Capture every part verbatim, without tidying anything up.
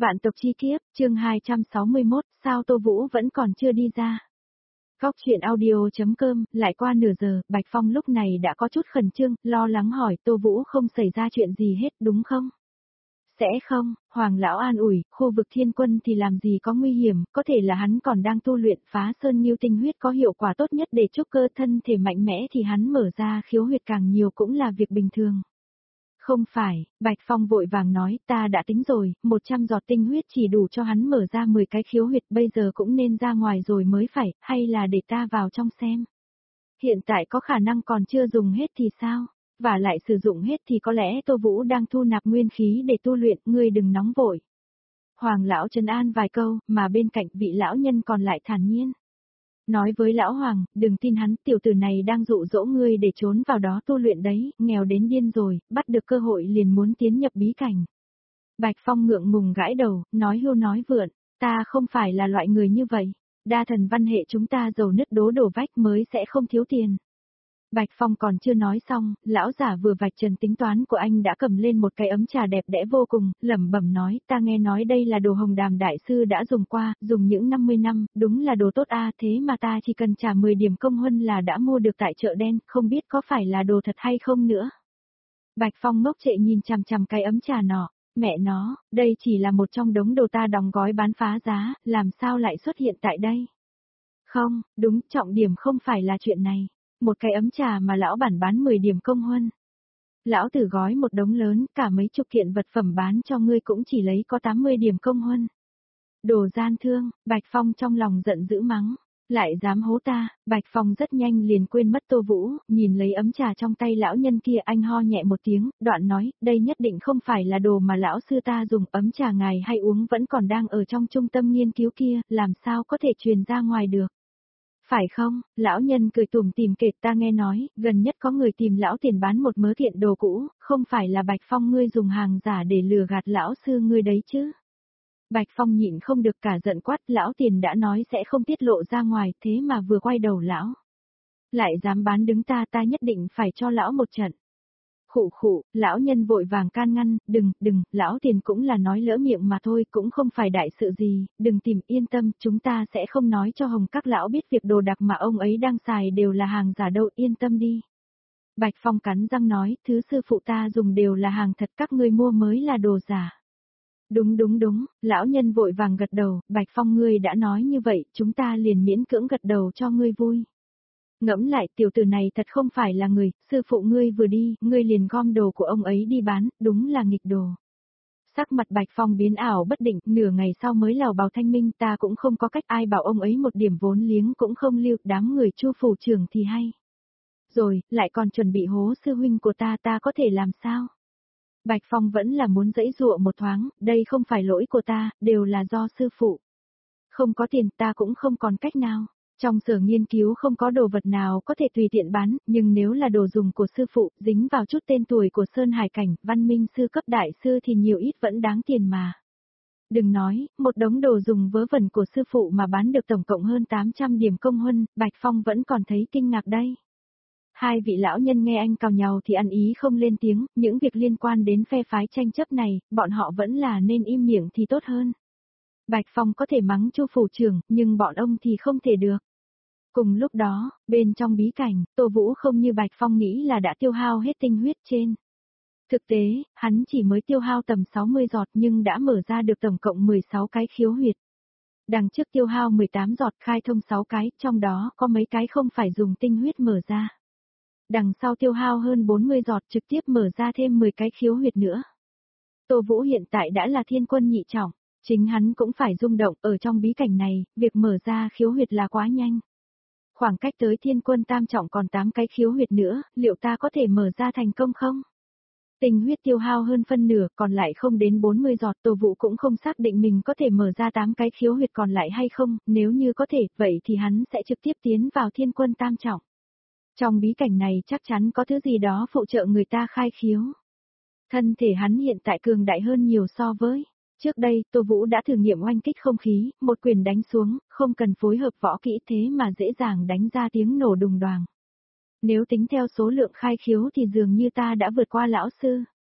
Vạn tộc chi kiếp, chương hai trăm sáu mươi mốt, sao Tô Vũ vẫn còn chưa đi ra. Góc chuyện audio.com, lại qua nửa giờ, Bạch Phong lúc này đã có chút khẩn trương, lo lắng hỏi Tô Vũ không xảy ra chuyện gì hết đúng không? Sẽ không, Hoàng Lão an ủi, khu vực thiên quân thì làm gì có nguy hiểm, có thể là hắn còn đang tu luyện phá sơn nghiêu tinh huyết có hiệu quả tốt nhất để trúc cơ thân thể mạnh mẽ thì hắn mở ra khiếu huyệt càng nhiều cũng là việc bình thường. Không phải, Bạch Phong vội vàng nói, ta đã tính rồi, một trăm giọt tinh huyết chỉ đủ cho hắn mở ra mười cái khiếu huyệt, bây giờ cũng nên ra ngoài rồi mới phải, hay là để ta vào trong xem. Hiện tại có khả năng còn chưa dùng hết thì sao, và lại sử dụng hết thì có lẽ Tô Vũ đang thu nạp nguyên khí để tu luyện, ngươi đừng nóng vội. Hoàng lão trấn an vài câu, mà bên cạnh vị lão nhân còn lại thản nhiên. Nói với lão Hoàng, đừng tin hắn, tiểu tử này đang dụ dỗ ngươi để trốn vào đó tu luyện đấy, nghèo đến điên rồi, bắt được cơ hội liền muốn tiến nhập bí cảnh. Bạch Phong ngượng ngùng gãi đầu, nói hưu nói vượn, ta không phải là loại người như vậy, đa thần văn hệ chúng ta giàu nứt đố đổ vách mới sẽ không thiếu tiền. Bạch Phong còn chưa nói xong, lão giả vừa vạch trần tính toán của anh đã cầm lên một cái ấm trà đẹp đẽ vô cùng, lẩm bẩm nói, ta nghe nói đây là đồ Hồng Đàm đại sư đã dùng qua, dùng những năm mươi năm, đúng là đồ tốt a, thế mà ta chỉ cần trả mười điểm công huân là đã mua được tại chợ đen, không biết có phải là đồ thật hay không nữa. Bạch Phong ngốc trệ nhìn chằm chằm cái ấm trà nọ, mẹ nó, đây chỉ là một trong đống đồ ta đóng gói bán phá giá, làm sao lại xuất hiện tại đây? Không, đúng, trọng điểm không phải là chuyện này. Một cái ấm trà mà lão bản bán mười điểm công huân. Lão tử gói một đống lớn, cả mấy chục kiện vật phẩm bán cho ngươi cũng chỉ lấy có tám mươi điểm công huân. Đồ gian thương, Bạch Phong trong lòng giận dữ mắng, lại dám hố ta, Bạch Phong rất nhanh liền quên mất Tô Vũ, nhìn lấy ấm trà trong tay lão nhân kia, anh ho nhẹ một tiếng, đoạn nói, đây nhất định không phải là đồ mà lão sư ta dùng, ấm trà ngài hay uống vẫn còn đang ở trong trung tâm nghiên cứu kia, làm sao có thể truyền ra ngoài được. Phải không, lão nhân cười tủm tỉm kể, ta nghe nói, gần nhất có người tìm lão tiền bán một mớ thiện đồ cũ, không phải là Bạch Phong ngươi dùng hàng giả để lừa gạt lão sư ngươi đấy chứ. Bạch Phong nhịn không được cả giận quát, lão tiền đã nói sẽ không tiết lộ ra ngoài, thế mà vừa quay đầu lão. Lại dám bán đứng ta, ta nhất định phải cho lão một trận. Khụ khụ, lão nhân vội vàng can ngăn, đừng, đừng, lão tiền cũng là nói lỡ miệng mà thôi, cũng không phải đại sự gì, đừng tìm, yên tâm, chúng ta sẽ không nói cho Hồng các lão biết việc đồ đặc mà ông ấy đang xài đều là hàng giả đâu, yên tâm đi. Bạch Phong cắn răng nói, thứ sư phụ ta dùng đều là hàng thật, các ngươi mua mới là đồ giả. Đúng đúng đúng, lão nhân vội vàng gật đầu, Bạch Phong ngươi đã nói như vậy, chúng ta liền miễn cưỡng gật đầu cho ngươi vui. Ngẫm lại, tiểu tử này thật không phải là người, sư phụ ngươi vừa đi, ngươi liền gom đồ của ông ấy đi bán, đúng là nghịch đồ. Sắc mặt Bạch Phong biến ảo bất định, nửa ngày sau mới lào bào thanh minh, ta cũng không có cách, ai bảo ông ấy một điểm vốn liếng cũng không lưu, đám người Chu phủ trưởng thì hay. Rồi, lại còn chuẩn bị hố sư huynh của ta, ta có thể làm sao? Bạch Phong vẫn là muốn giãy giụa một thoáng, đây không phải lỗi của ta, đều là do sư phụ. Không có tiền ta cũng không còn cách nào. Trong sở nghiên cứu không có đồ vật nào có thể tùy tiện bán, nhưng nếu là đồ dùng của sư phụ, dính vào chút tên tuổi của Sơn Hải Cảnh, văn minh sư cấp đại sư thì nhiều ít vẫn đáng tiền mà. Đừng nói, một đống đồ dùng vớ vẩn của sư phụ mà bán được tổng cộng hơn tám trăm điểm công huân, Bạch Phong vẫn còn thấy kinh ngạc đây. Hai vị lão nhân nghe anh cào nhàu thì ăn ý không lên tiếng, những việc liên quan đến phe phái tranh chấp này, bọn họ vẫn là nên im miệng thì tốt hơn. Bạch Phong có thể mắng Chu phủ trưởng, nhưng bọn ông thì không thể được. Cùng lúc đó, bên trong bí cảnh, Tô Vũ không như Bạch Phong nghĩ là đã tiêu hao hết tinh huyết trên. Thực tế, hắn chỉ mới tiêu hao tầm sáu mươi giọt nhưng đã mở ra được tổng cộng mười sáu cái khiếu huyệt. Đằng trước tiêu hao mười tám giọt khai thông sáu cái, trong đó có mấy cái không phải dùng tinh huyết mở ra. Đằng sau tiêu hao hơn bốn mươi giọt trực tiếp mở ra thêm mười cái khiếu huyệt nữa. Tô Vũ hiện tại đã là thiên quân nhị trọng, chính hắn cũng phải rung động, ở trong bí cảnh này, việc mở ra khiếu huyệt là quá nhanh. Khoảng cách tới thiên quân tam trọng còn tám cái khiếu huyệt nữa, liệu ta có thể mở ra thành công không? Tinh huyết tiêu hao hơn phân nửa, còn lại không đến bốn mươi giọt, Tô Vũ cũng không xác định mình có thể mở ra tám cái khiếu huyệt còn lại hay không, nếu như có thể, vậy thì hắn sẽ trực tiếp tiến vào thiên quân tam trọng. Trong bí cảnh này chắc chắn có thứ gì đó phụ trợ người ta khai khiếu. Thân thể hắn hiện tại cường đại hơn nhiều so với trước đây, Tô Vũ đã thử nghiệm oanh kích không khí, một quyền đánh xuống, không cần phối hợp võ kỹ thế mà dễ dàng đánh ra tiếng nổ đùng đoàng. Nếu tính theo số lượng khai khiếu thì dường như ta đã vượt qua lão sư.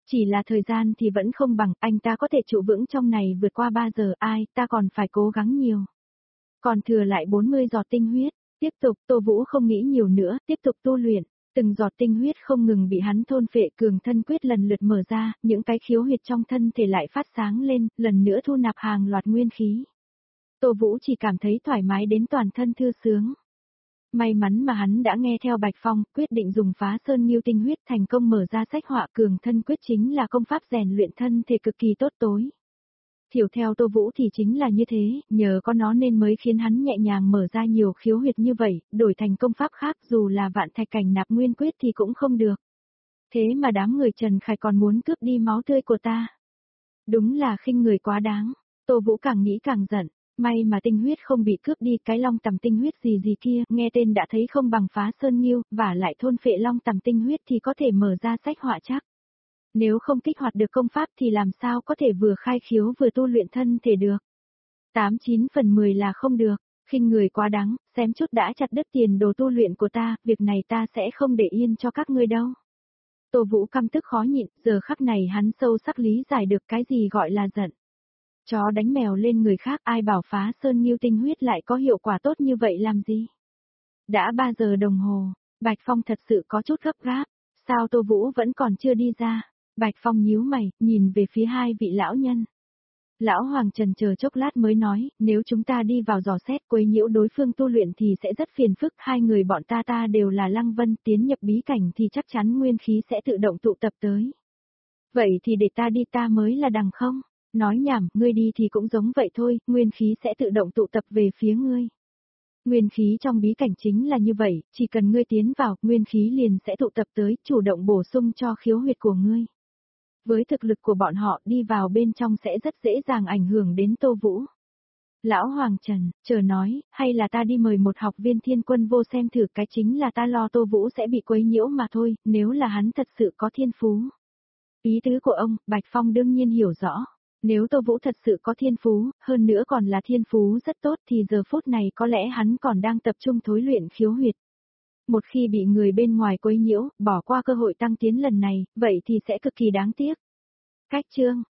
Chỉ là thời gian thì vẫn không bằng, anh ta có thể trụ vững trong này vượt qua ba giờ, ai, ta còn phải cố gắng nhiều. Còn thừa lại bốn mươi giọt tinh huyết, tiếp tục, Tô Vũ không nghĩ nhiều nữa, tiếp tục tu luyện. Từng giọt tinh huyết không ngừng bị hắn thôn phệ, cường thân quyết lần lượt mở ra, những cái khiếu huyệt trong thân thể lại phát sáng lên, lần nữa thu nạp hàng loạt nguyên khí. Tô Vũ chỉ cảm thấy thoải mái đến toàn thân thư sướng. May mắn mà hắn đã nghe theo Bạch Phong, quyết định dùng Phá Sơn Nghiêu tinh huyết thành công mở ra sách họa cường thân quyết, chính là công pháp rèn luyện thân thể cực kỳ tốt tối. Hiểu theo Tô Vũ thì chính là như thế, nhờ có nó nên mới khiến hắn nhẹ nhàng mở ra nhiều khiếu huyệt như vậy, đổi thành công pháp khác dù là vạn thạch cảnh nạp nguyên quyết thì cũng không được. Thế mà đám người Trần Khải còn muốn cướp đi máu tươi của ta. Đúng là khinh người quá đáng, Tô Vũ càng nghĩ càng giận, may mà tinh huyết không bị cướp đi, cái long tằm tinh huyết gì gì kia, nghe tên đã thấy không bằng Phá Sơn Nghiêu, và lại thôn phệ long tằm tinh huyết thì có thể mở ra sách họa chắc. Nếu không kích hoạt được công pháp thì làm sao có thể vừa khai khiếu vừa tu luyện thân thể được. Tám chín phần mười là không được, khinh người quá đáng, xém chút đã chặt đứt tiền đồ tu luyện của ta, việc này ta sẽ không để yên cho các ngươi đâu. Tô Vũ căm tức khó nhịn, giờ khắc này hắn sâu sắc lý giải được cái gì gọi là giận. Chó đánh mèo lên người khác, ai bảo Phá Sơn Nghiêu tinh huyết lại có hiệu quả tốt như vậy làm gì. Đã ba giờ đồng hồ, Bạch Phong thật sự có chút gấp gáp, sao Tô Vũ vẫn còn chưa đi ra. Bạch Phong nhíu mày, nhìn về phía hai vị lão nhân. Lão Hoàng trần chờ chốc lát mới nói, nếu chúng ta đi vào dò xét quấy nhiễu đối phương tu luyện thì sẽ rất phiền phức, hai người bọn ta ta đều là Lăng Vân, tiến nhập bí cảnh thì chắc chắn nguyên khí sẽ tự động tụ tập tới. Vậy thì để ta đi, ta mới là đằng không? Nói nhảm, ngươi đi thì cũng giống vậy thôi, nguyên khí sẽ tự động tụ tập về phía ngươi. Nguyên khí trong bí cảnh chính là như vậy, chỉ cần ngươi tiến vào, nguyên khí liền sẽ tụ tập tới, chủ động bổ sung cho khiếu huyệt của ngươi. Với thực lực của bọn họ đi vào bên trong sẽ rất dễ dàng ảnh hưởng đến Tô Vũ. Lão Hoàng Trần, chờ nói, hay là ta đi mời một học viên Thiên Quân Vô xem thử, cái chính là ta lo Tô Vũ sẽ bị quấy nhiễu mà thôi, nếu là hắn thật sự có thiên phú. Ý tứ của ông, Bạch Phong đương nhiên hiểu rõ. Nếu Tô Vũ thật sự có thiên phú, hơn nữa còn là thiên phú rất tốt thì giờ phút này có lẽ hắn còn đang tập trung thối luyện khiếu huyệt. Một khi bị người bên ngoài quấy nhiễu, bỏ qua cơ hội tăng tiến lần này, vậy thì sẽ cực kỳ đáng tiếc. Cách chương